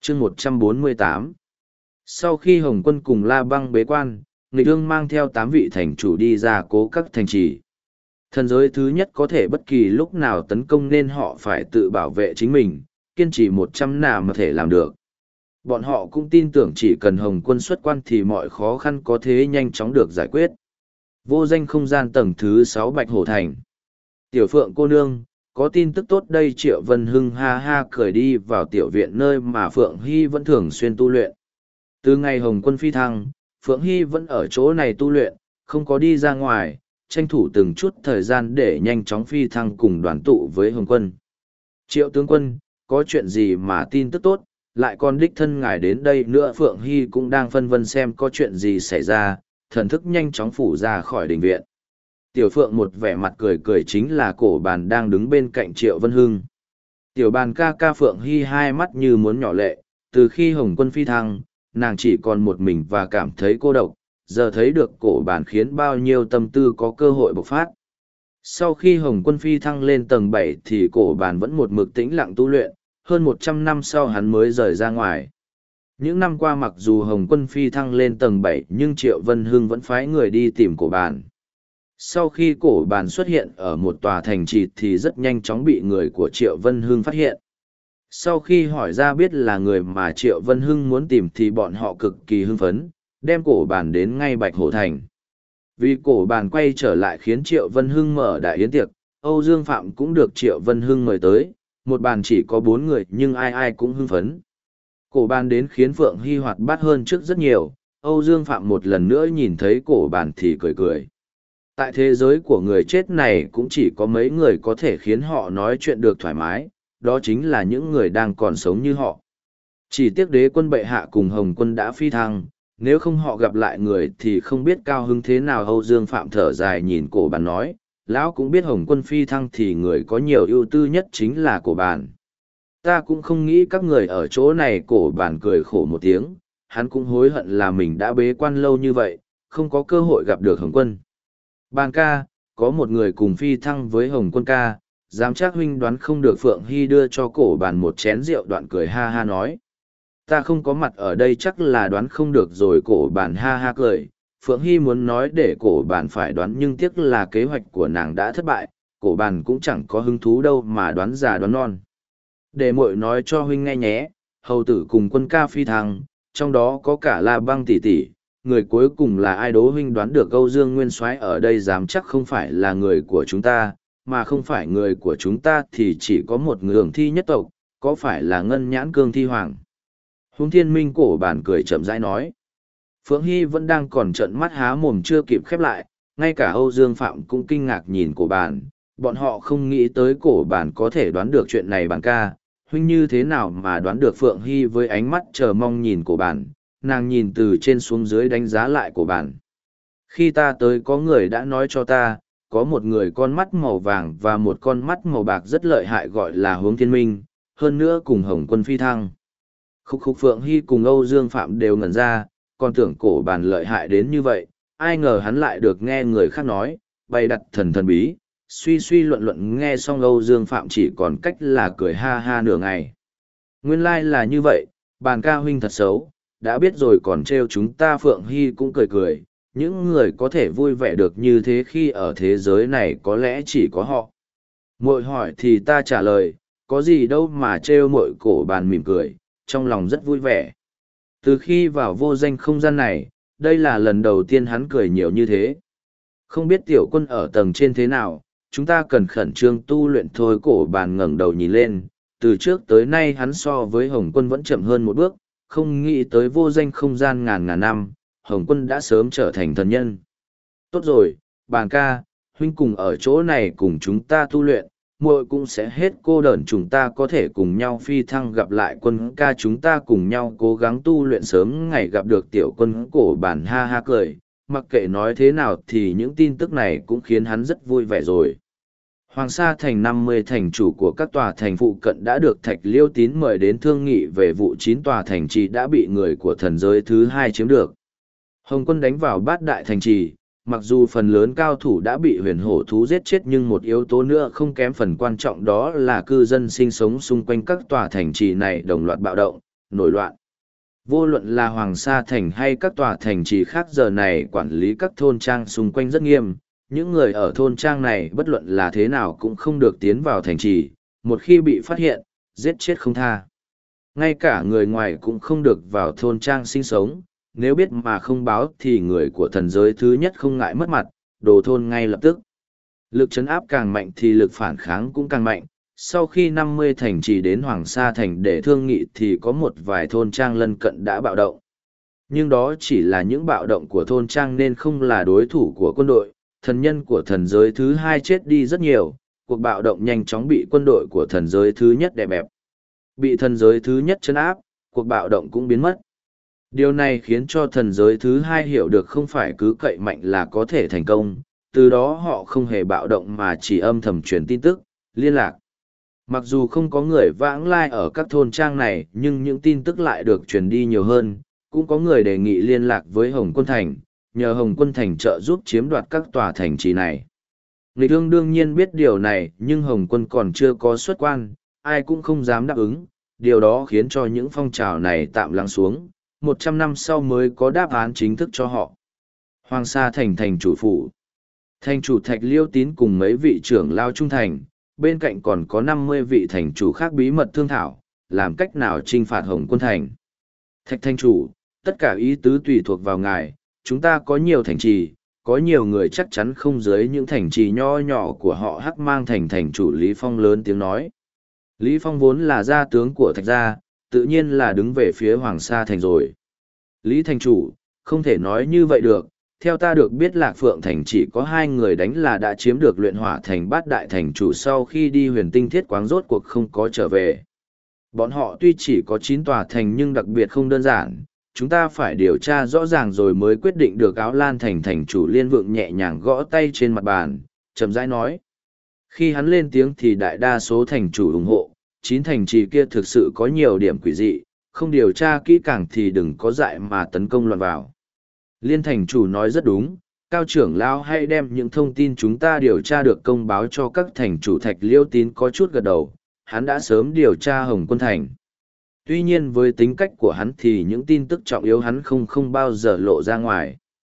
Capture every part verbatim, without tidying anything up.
chương một trăm bốn mươi tám. Sau khi Hồng quân cùng La Băng bế quan, Nghịch Ương mang theo tám vị thành chủ đi ra cố các thành trì. Thần giới thứ nhất có thể bất kỳ lúc nào tấn công nên họ phải tự bảo vệ chính mình, kiên trì một trăm nào mà thể làm được. Bọn họ cũng tin tưởng chỉ cần Hồng quân xuất quan thì mọi khó khăn có thể nhanh chóng được giải quyết. Vô danh không gian tầng thứ sáu Bạch Hổ Thành. Tiểu Phượng cô nương, có tin tức tốt đây. Triệu Vân Hưng ha ha cười đi vào tiểu viện nơi mà Phượng Hy vẫn thường xuyên tu luyện. Từ ngày Hồng quân phi thăng, Phượng Hy vẫn ở chỗ này tu luyện, không có đi ra ngoài, tranh thủ từng chút thời gian để nhanh chóng phi thăng cùng đoàn tụ với Hồng quân. Triệu tướng quân, có chuyện gì mà tin tức tốt, lại còn đích thân ngài đến đây nữa? Phượng Hy cũng đang phân vân xem có chuyện gì xảy ra, thần thức nhanh chóng phủ ra khỏi đình viện. Tiểu Phượng một vẻ mặt cười cười chính là Cổ Bàn đang đứng bên cạnh Triệu Vân Hưng. Tiểu Bàn ca ca. Phượng Hy hai mắt như muốn nhỏ lệ, từ khi Hồng quân phi thăng, nàng chỉ còn một mình và cảm thấy cô độc, giờ thấy được Cổ Bàn khiến bao nhiêu tâm tư có cơ hội bộc phát. Sau khi Hồng quân phi thăng lên tầng bảy thì Cổ Bàn vẫn một mực tĩnh lặng tu luyện, hơn một trăm năm sau hắn mới rời ra ngoài. Những năm qua mặc dù Hồng quân phi thăng lên tầng bảy nhưng Triệu Vân Hưng vẫn phái người đi tìm Cổ Bàn. Sau khi Cổ Bàn xuất hiện ở một tòa thành trì thì rất nhanh chóng bị người của Triệu Vân Hưng phát hiện. Sau khi hỏi ra biết là người mà Triệu Vân Hưng muốn tìm thì bọn họ cực kỳ hưng phấn, đem Cổ Bàn đến ngay Bạch Hổ Thành. Vì Cổ Bàn quay trở lại khiến Triệu Vân Hưng mở đại yến tiệc, Âu Dương Phạm cũng được Triệu Vân Hưng mời tới, một bàn chỉ có bốn người nhưng ai ai cũng hưng phấn. Cổ Bàn đến khiến Phượng Hy hoạt bát hơn trước rất nhiều, Âu Dương Phạm một lần nữa nhìn thấy Cổ Bàn thì cười cười. Tại thế giới của người chết này cũng chỉ có mấy người có thể khiến họ nói chuyện được thoải mái, đó chính là những người đang còn sống như họ. Chỉ tiếc Đế quân bệ hạ cùng Hồng quân đã phi thăng, nếu không họ gặp lại người thì không biết cao hứng thế nào. Âu Dương Phạm thở dài nhìn Cổ Bàn nói, lão cũng biết Hồng quân phi thăng thì người có nhiều ưu tư nhất chính là Cổ Bàn. Ta cũng không nghĩ các người ở chỗ này. Cổ Bàn cười khổ một tiếng, hắn cũng hối hận là mình đã bế quan lâu như vậy, không có cơ hội gặp được Hồng quân. Bàn ca, có một người cùng phi thăng với Hồng quân ca, dám chắc huynh đoán không được. Phượng Hy đưa cho Cổ Bàn một chén rượu, đoạn cười ha ha nói. Ta không có mặt ở đây chắc là đoán không được rồi. Cổ Bàn ha ha cười. Phượng Hy muốn nói để Cổ Bàn phải đoán nhưng tiếc là kế hoạch của nàng đã thất bại, Cổ Bàn cũng chẳng có hứng thú đâu mà đoán già đoán non. Để muội nói cho huynh nghe nhé, hầu tử cùng quân ca phi thăng, trong đó có cả La Băng tỷ tỷ, người cuối cùng là ai đố huynh đoán được? Âu Dương Nguyên Soái ở đây dám chắc không phải là người của chúng ta, mà không phải người của chúng ta thì chỉ có một người Hưởng Thi nhất tộc, có phải là Ngân Nhãn Cương Thi Hoàng? Huống Thiên Minh. Cổ Bàn cười chậm rãi nói. Phượng Hy vẫn đang còn trợn mắt há mồm chưa kịp khép lại, ngay cả Âu Dương Phạm cũng kinh ngạc nhìn Cổ Bàn, bọn họ không nghĩ tới Cổ Bàn có thể đoán được chuyện này. Bàn ca, huynh như thế nào mà đoán được? Phượng Hy với ánh mắt chờ mong nhìn Cổ Bàn, nàng nhìn từ trên xuống dưới đánh giá lại Cổ Bàn. Khi ta tới có người đã nói cho ta, có một người con mắt màu vàng và một con mắt màu bạc rất lợi hại gọi là Huống Thiên Minh, hơn nữa cùng Hồng quân phi thăng. Khúc khúc. Phượng Hy cùng Âu Dương Phạm đều ngẩn ra, còn tưởng Cổ Bàn lợi hại đến như vậy, ai ngờ hắn lại được nghe người khác nói, bày đặt thần thần bí, suy suy luận luận. Nghe xong Âu Dương Phạm chỉ còn cách là cười ha ha nửa ngày. Nguyên lai là như vậy, Bàn ca huynh thật xấu, đã biết rồi còn trêu chúng ta. Phượng Hy cũng cười cười, những người có thể vui vẻ được như thế khi ở thế giới này có lẽ chỉ có họ. Muội hỏi thì ta trả lời, có gì đâu mà trêu muội. Cổ Bàn mỉm cười, trong lòng rất vui vẻ. Từ khi vào vô danh không gian này, đây là lần đầu tiên hắn cười nhiều như thế. Không biết tiểu quân ở tầng trên thế nào, chúng ta cần khẩn trương tu luyện thôi. Cổ Bàn ngẩng đầu nhìn lên, từ trước tới nay hắn so với Hồng quân vẫn chậm hơn một bước, không nghĩ tới vô danh không gian ngàn ngàn năm, Hồng quân đã sớm trở thành thần nhân. Tốt rồi, Bàn ca, huynh cùng ở chỗ này cùng chúng ta tu luyện, muội cũng sẽ hết cô đơn. Chúng ta có thể cùng nhau phi thăng gặp lại quân ca, chúng ta cùng nhau cố gắng tu luyện sớm ngày gặp được tiểu quân. Cổ Bàn ha ha cười, mặc kệ nói thế nào thì những tin tức này cũng khiến hắn rất vui vẻ rồi. Hoàng Sa thành năm mươi thành chủ của các tòa thành phụ cận đã được Thạch Liêu Tín mời đến thương nghị về vụ chín tòa thành trì đã bị người của thần giới thứ hai chiếm được. Hồng quân đánh vào bát đại thành trì, mặc dù phần lớn cao thủ đã bị huyền hổ thú giết chết nhưng một yếu tố nữa không kém phần quan trọng đó là cư dân sinh sống xung quanh các tòa thành trì này đồng loạt bạo động, nổi loạn. Vô luận là Hoàng Sa Thành hay các tòa thành trì khác giờ này quản lý các thôn trang xung quanh rất nghiêm, những người ở thôn trang này bất luận là thế nào cũng không được tiến vào thành trì, một khi bị phát hiện, giết chết không tha. Ngay cả người ngoài cũng không được vào thôn trang sinh sống, nếu biết mà không báo thì người của thần giới thứ nhất không ngại mất mặt, đổ thôn ngay lập tức. Lực trấn áp càng mạnh thì lực phản kháng cũng càng mạnh. Sau khi năm mươi thành trì đến Hoàng Sa Thành để thương nghị thì có một vài thôn trang lân cận đã bạo động. Nhưng đó chỉ là những bạo động của thôn trang nên không là đối thủ của quân đội, thần nhân của thần giới thứ hai chết đi rất nhiều, cuộc bạo động nhanh chóng bị quân đội của thần giới thứ nhất đè bẹp. Bị thần giới thứ nhất trấn áp, cuộc bạo động cũng biến mất. Điều này khiến cho thần giới thứ hai hiểu được không phải cứ cậy mạnh là có thể thành công, từ đó họ không hề bạo động mà chỉ âm thầm truyền tin tức, liên lạc. Mặc dù không có người vãng lai ở các thôn trang này nhưng những tin tức lại được truyền đi nhiều hơn, cũng có người đề nghị liên lạc với Hồng Quân Thành, nhờ Hồng Quân Thành trợ giúp chiếm đoạt các tòa thành trì này. Nghịch Ương đương nhiên biết điều này nhưng Hồng Quân còn chưa có xuất quan, ai cũng không dám đáp ứng, điều đó khiến cho những phong trào này tạm lắng xuống, một trăm năm sau mới có đáp án chính thức cho họ. Hoàng Sa Thành thành chủ phủ. Thành chủ Thạch Liêu Tín cùng mấy vị trưởng lao trung thành, bên cạnh còn có năm mươi vị thành chủ khác bí mật thương thảo, làm cách nào trinh phạt Hồng Quân Thành. Thạch thành chủ, tất cả ý tứ tùy thuộc vào ngài, chúng ta có nhiều thành trì, có nhiều người chắc chắn không dưới những thành trì nho nhỏ của họ Hắc Mang Thành. Thành chủ Lý Phong lớn tiếng nói. Lý Phong vốn là gia tướng của Thạch gia, tự nhiên là đứng về phía Hoàng Sa Thành rồi. Lý thành chủ, không thể nói như vậy được. Theo ta được biết Lạc Phượng Thành chỉ có hai người đánh là đã chiếm được luyện hỏa thành bát đại thành chủ sau khi đi huyền tinh thiết quáng rốt cuộc không có trở về. Bọn họ tuy chỉ có chín tòa thành nhưng đặc biệt không đơn giản, chúng ta phải điều tra rõ ràng rồi mới quyết định được. Áo Lan Thành thành chủ Liên Vượng nhẹ nhàng gõ tay trên mặt bàn, chậm rãi nói. Khi hắn lên tiếng thì đại đa số thành chủ ủng hộ, chín thành trì kia thực sự có nhiều điểm quỷ dị, không điều tra kỹ càng thì đừng có dại mà tấn công loạn vào. Liên thành chủ nói rất đúng, cao trưởng lão hãy đem những thông tin chúng ta điều tra được công báo cho các thành chủ. Thạch Liêu Tín có chút gật đầu, hắn đã sớm điều tra Hồng Quân Thành. Tuy nhiên với tính cách của hắn thì những tin tức trọng yếu hắn không không bao giờ lộ ra ngoài.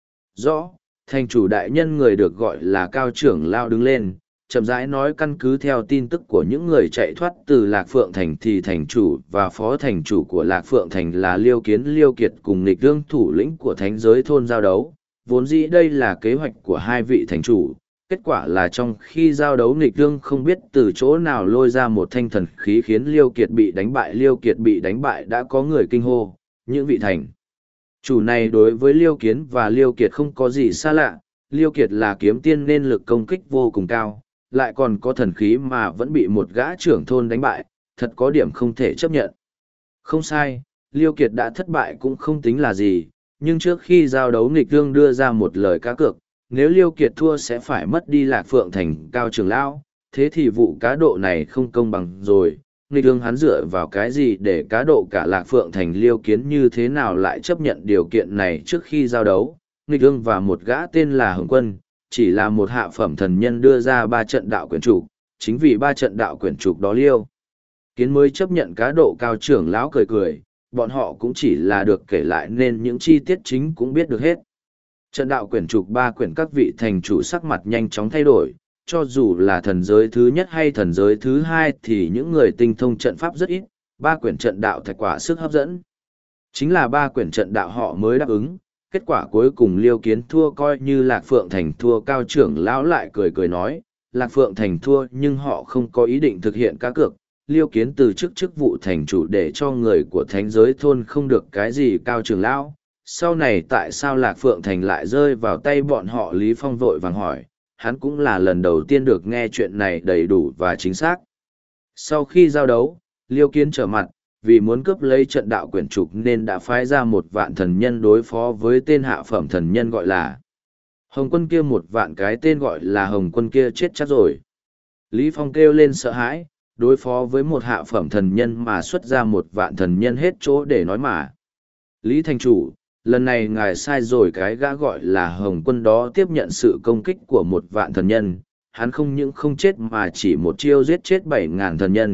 Rõ, thành chủ đại nhân người được gọi là cao trưởng lão đứng lên, chậm rãi nói căn cứ theo tin tức của những người chạy thoát từ Lạc Phượng Thành thì thành chủ và phó thành chủ của Lạc Phượng Thành là Liêu Kiến Liêu Kiệt cùng Nghịch Ương thủ lĩnh của thánh giới thôn giao đấu. Vốn dĩ đây là kế hoạch của hai vị thành chủ, kết quả là trong khi giao đấu Nghịch Ương không biết từ chỗ nào lôi ra một thanh thần khí khiến Liêu Kiệt bị đánh bại. Liêu Kiệt bị đánh bại đã có người kinh hô, những vị thành chủ này đối với Liêu Kiến và Liêu Kiệt không có gì xa lạ. Liêu Kiệt là kiếm tiên nên lực công kích vô cùng cao, lại còn có thần khí mà vẫn bị một gã trưởng thôn đánh bại, thật có điểm không thể chấp nhận. Không sai, Liêu Kiệt đã thất bại cũng không tính là gì, nhưng trước khi giao đấu Nghịch Ương đưa ra một lời cá cược, nếu Liêu Kiệt thua sẽ phải mất đi Lạc Phượng Thành cao trưởng lão, thế thì vụ cá độ này không công bằng rồi. Nghịch Ương hắn dựa vào cái gì để cá độ cả Lạc Phượng Thành? Liêu Kiến như thế nào lại chấp nhận điều kiện này? Trước khi giao đấu, Nghịch Ương và một gã tên là Hồng Quân, chỉ là một hạ phẩm thần nhân đưa ra ba trận đạo quyển trục, chính vì ba trận đạo quyển trục đó Liêu Kiến mới chấp nhận cá độ. Cao trưởng lão cười cười, bọn họ cũng chỉ là được kể lại nên những chi tiết chính cũng biết được hết. Trận đạo quyển trục ba quyển, các vị thành chủ sắc mặt nhanh chóng thay đổi, cho dù là thần giới thứ nhất hay thần giới thứ hai thì những người tinh thông trận pháp rất ít, ba quyển trận đạo thật quả sức hấp dẫn. Chính là ba quyển trận đạo họ mới đáp ứng, kết quả cuối cùng Liêu Kiến thua coi như Lạc Phượng Thành thua. Cao trưởng lão lại cười cười nói, Lạc Phượng Thành thua nhưng họ không có ý định thực hiện cá cược. Liêu Kiến từ chức chức vụ thành chủ để cho người của thánh giới thôn không được cái gì. Cao trưởng lão, sau này tại sao Lạc Phượng Thành lại rơi vào tay bọn họ? Lý Phong vội vàng hỏi, hắn cũng là lần đầu tiên được nghe chuyện này đầy đủ và chính xác. Sau khi giao đấu, Liêu Kiến trở mặt, vì muốn cướp lấy trận đạo quyển trục nên đã phái ra một vạn thần nhân đối phó với tên hạ phẩm thần nhân gọi là Hồng Quân kia. Một vạn cái tên gọi là Hồng Quân kia chết chắc rồi. Lý Phong kêu lên sợ hãi, đối phó với một hạ phẩm thần nhân mà xuất ra một vạn thần nhân hết chỗ để nói mà. Lý thành chủ, lần này ngài sai rồi, cái gã gọi là Hồng Quân đó tiếp nhận sự công kích của một vạn thần nhân, hắn không những không chết mà chỉ một chiêu giết chết bảy ngàn thần nhân.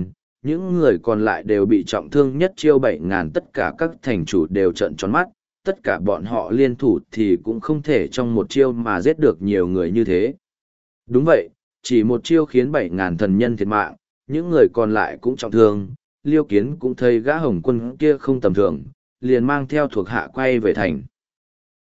những người còn lại đều bị trọng thương nhất chiêu bảy ngàn, tất cả các thành chủ đều trợn tròn mắt, tất cả bọn họ liên thủ thì cũng không thể trong một chiêu mà giết được nhiều người như thế. Đúng vậy, chỉ một chiêu khiến bảy ngàn thần nhân thiệt mạng, những người còn lại cũng trọng thương. Liêu Kiến cũng thấy gã Hồng Quân kia không tầm thường, liền mang theo thuộc hạ quay về thành.